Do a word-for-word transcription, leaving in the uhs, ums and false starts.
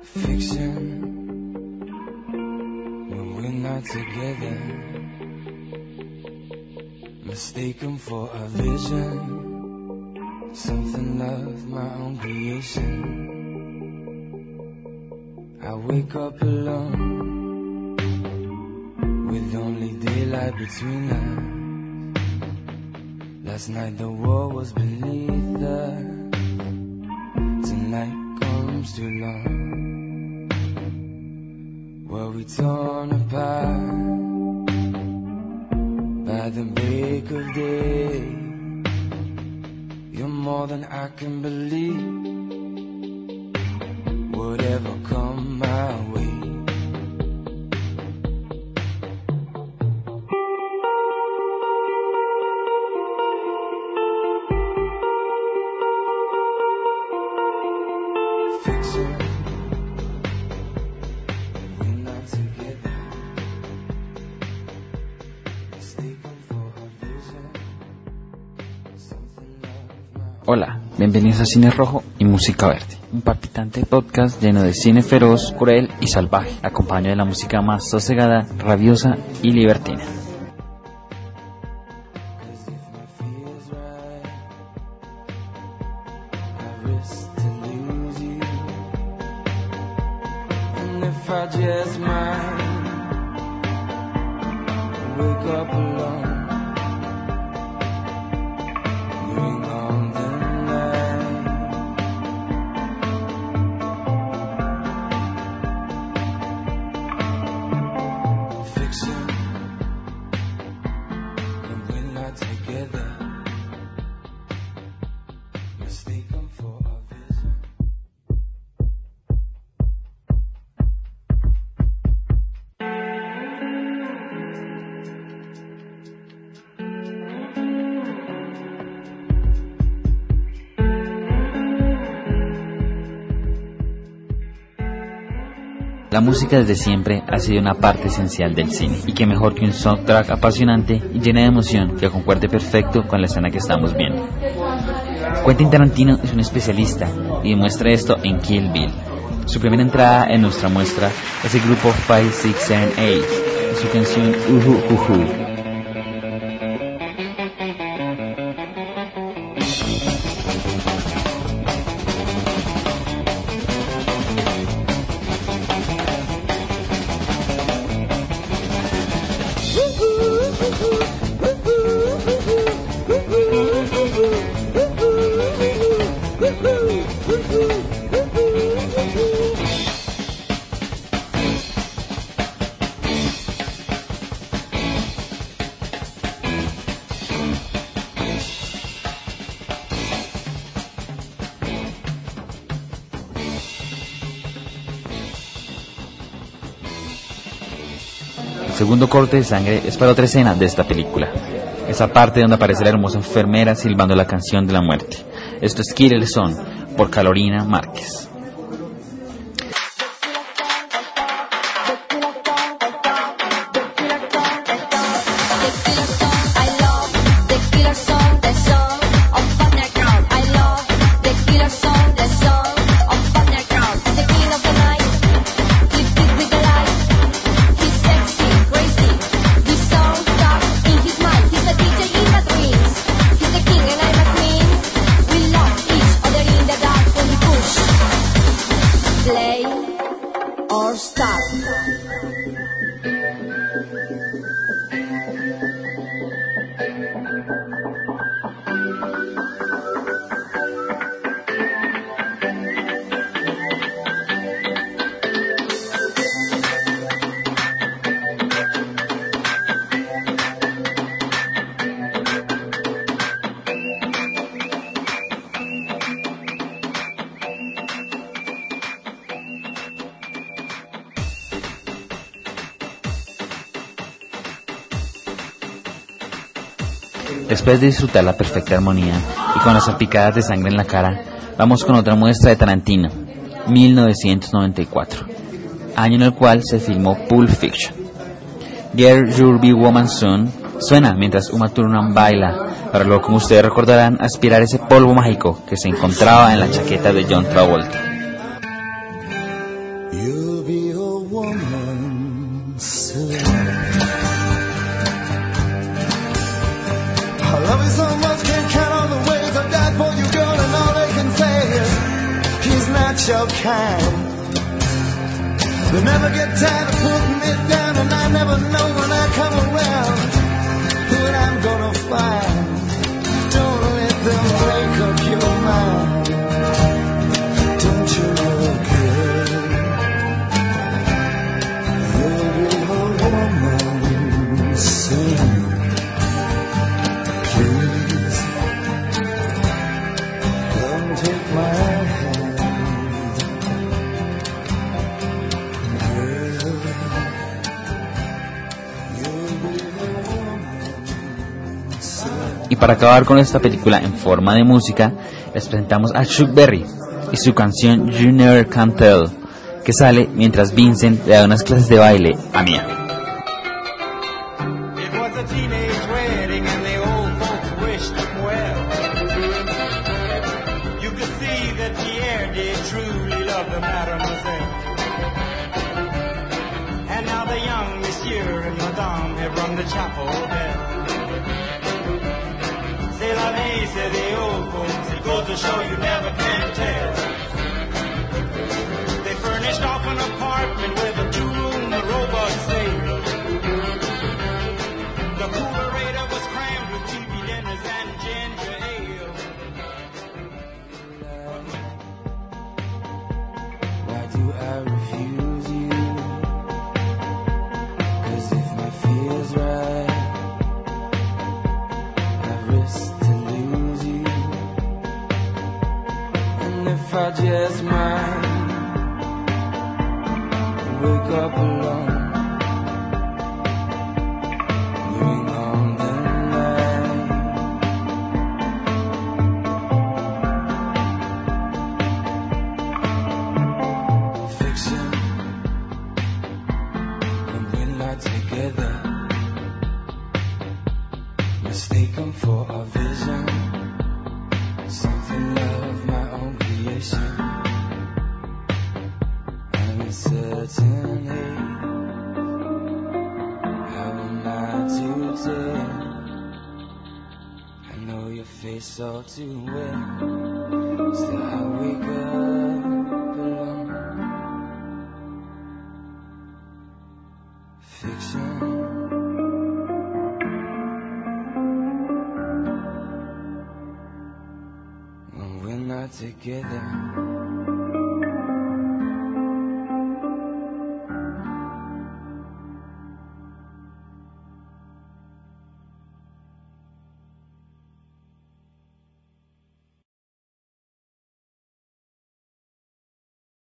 Fiction, when we're not together, mistaken for a vision, something of my own creation. I wake up alone, with only daylight between us. Last night the wall was beneath us, tonight comes too long. Were we torn apart by the break of day? You're more than I can believe, whatever come my way. Hola, bienvenidos a Cine Rojo y Música Verde, un palpitante podcast lleno de cine feroz, cruel y salvaje, acompañado de la música más sosegada, rabiosa y libertina. La música desde siempre ha sido una parte esencial del cine, y qué mejor que un soundtrack apasionante y lleno de emoción que concuerde perfecto con la escena que estamos viendo. Quentin Tarantino es un especialista y demuestra esto en Kill Bill. Su primera entrada en nuestra muestra es el grupo five six seven eight y su canción Uhu Uhu. El segundo corte de sangre es para otra escena de esta película, esa parte donde aparece la hermosa enfermera silbando la canción de la muerte. Esto es Kill the Song por Carolina Márquez. Después de disfrutar la perfecta armonía y con las salpicadas de sangre en la cara, vamos con otra muestra de Tarantino, mil novecientos noventa y cuatro, año en el cual se filmó Pulp Fiction. Girl, You'll Be Woman Soon suena mientras Uma Thurman baila, para luego, como ustedes recordarán, aspirar ese polvo mágico que se encontraba en la chaqueta de John Travolta. special kind. They never get tired of putting me down, and I never know when I come around what I'm gonna find. Don't let them break up your mind. Don't you look good? You'll be a woman soon. Please, come take my hand. Y para acabar con esta película en forma de música, les presentamos a Chuck Berry y su canción You Never Can Tell, que sale mientras Vincent le da unas clases de baile a Mia. Said the old folks, it goes to show you never can tell. They furnished off an apartment with a two-room robot sale. The coolerator was crammed with T V dinners and ginger ale. Why do I refuse you? 'Cause if my feel's right, I risk if I just might wake up alone, bring on the night. Fiction, and we're not together, mistaken for our vision, something of my own creation. I'm certain, hey, how am I to tell? I know your face all too well. Still I wake up alone. Fiction. When we're not together.